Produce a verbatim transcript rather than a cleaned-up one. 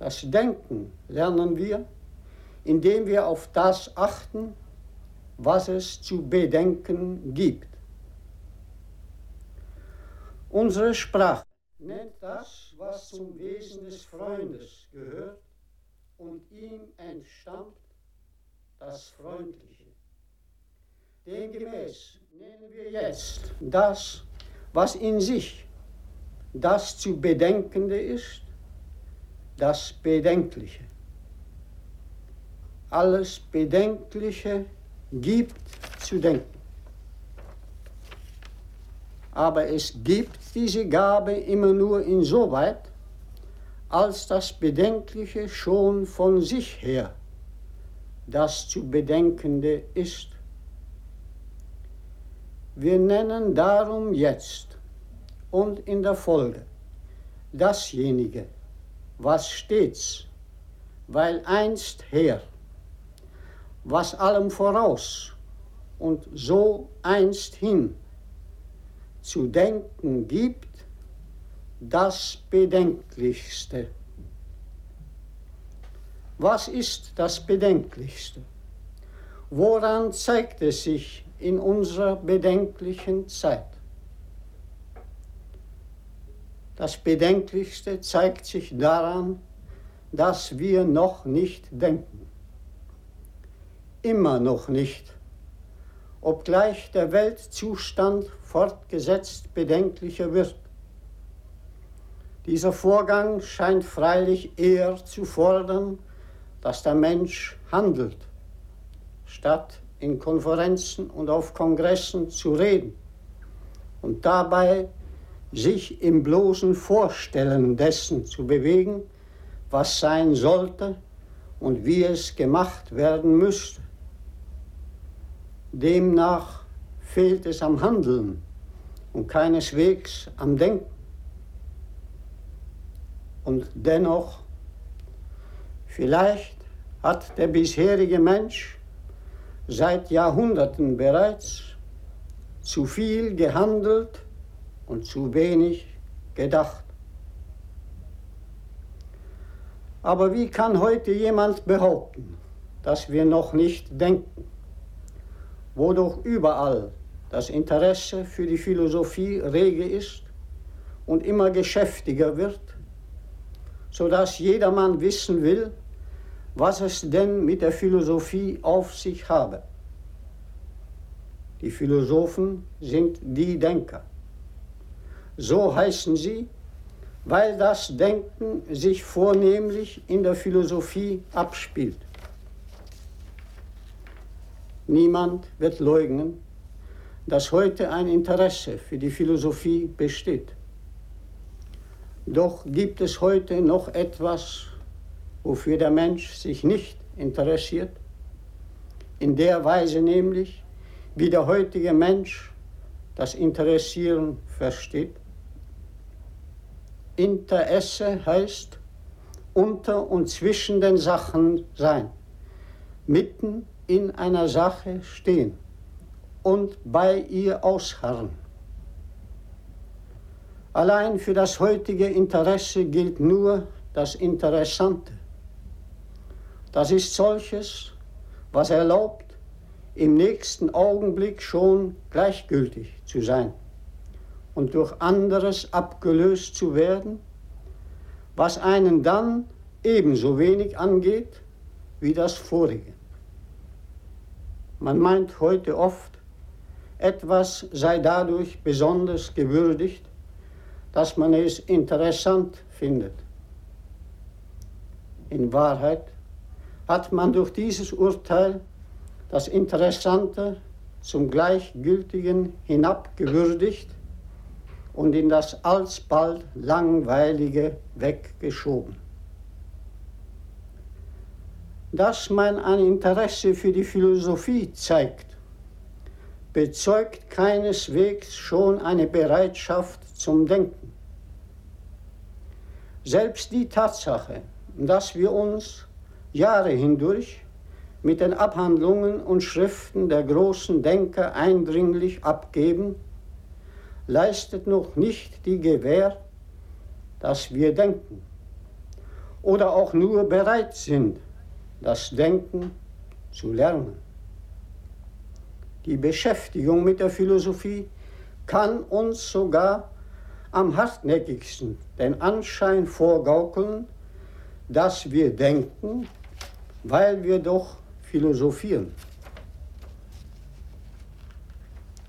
Das Denken lernen wir, indem wir auf das achten, was es zu bedenken gibt. Unsere Sprache nennt das, was zum Wesen des Freundes gehört und ihm entstammt, das Freundliche. Demgemäß nennen wir jetzt das, was in sich das zu Bedenkende ist, das Bedenkliche. Alles Bedenkliche gibt zu denken. Aber es gibt diese Gabe immer nur insoweit, als das Bedenkliche schon von sich her das zu Bedenkende ist. Wir nennen darum jetzt und in der Folge dasjenige, was stets, weil einst her, was allem voraus und so einst hin zu denken gibt, das Bedenklichste. Was ist das Bedenklichste? Woran zeigt es sich in unserer bedenklichen Zeit? Das Bedenklichste zeigt sich daran, dass wir noch nicht denken. Immer noch nicht, obgleich der Weltzustand fortgesetzt bedenklicher wird. Dieser Vorgang scheint freilich eher zu fordern, dass der Mensch handelt, statt in Konferenzen und auf Kongressen zu reden und dabei sich im bloßen Vorstellen dessen zu bewegen, was sein sollte und wie es gemacht werden müsste. Demnach fehlt es am Handeln und keineswegs am Denken. Und dennoch, vielleicht hat der bisherige Mensch seit Jahrhunderten bereits zu viel gehandelt und zu wenig gedacht. Aber wie kann heute jemand behaupten, dass wir noch nicht denken, wo doch überall das Interesse für die Philosophie rege ist und immer geschäftiger wird, sodass jedermann wissen will, was es denn mit der Philosophie auf sich habe. Die Philosophen sind die Denker. So heißen sie, weil das Denken sich vornehmlich in der Philosophie abspielt. Niemand wird leugnen, dass heute ein Interesse für die Philosophie besteht. Doch gibt es heute noch etwas, wofür der Mensch sich nicht interessiert, in der Weise nämlich, wie der heutige Mensch das Interessieren versteht. Interesse heißt unter und zwischen den Sachen sein, mitten in einer Sache stehen und bei ihr ausharren. Allein für das heutige Interesse gilt nur das Interessante. Das ist solches, was erlaubt, im nächsten Augenblick schon gleichgültig zu sein und durch anderes abgelöst zu werden, was einen dann ebenso wenig angeht wie das vorige. Man meint heute oft, etwas sei dadurch besonders gewürdigt, dass man es interessant findet. In Wahrheit hat man durch dieses Urteil das Interessante zum Gleichgültigen hinabgewürdigt und in das alsbald Langweilige weggeschoben. Dass man ein Interesse für die Philosophie zeigt, bezeugt keineswegs schon eine Bereitschaft zum Denken. Selbst die Tatsache, dass wir uns Jahre hindurch mit den Abhandlungen und Schriften der großen Denker eindringlich abgeben, leistet noch nicht die Gewähr, dass wir denken. oder auch nur bereit sind, das Denken zu lernen. Die Beschäftigung mit der Philosophie kann uns sogar am hartnäckigsten den Anschein vorgaukeln, dass wir denken, weil wir doch philosophieren.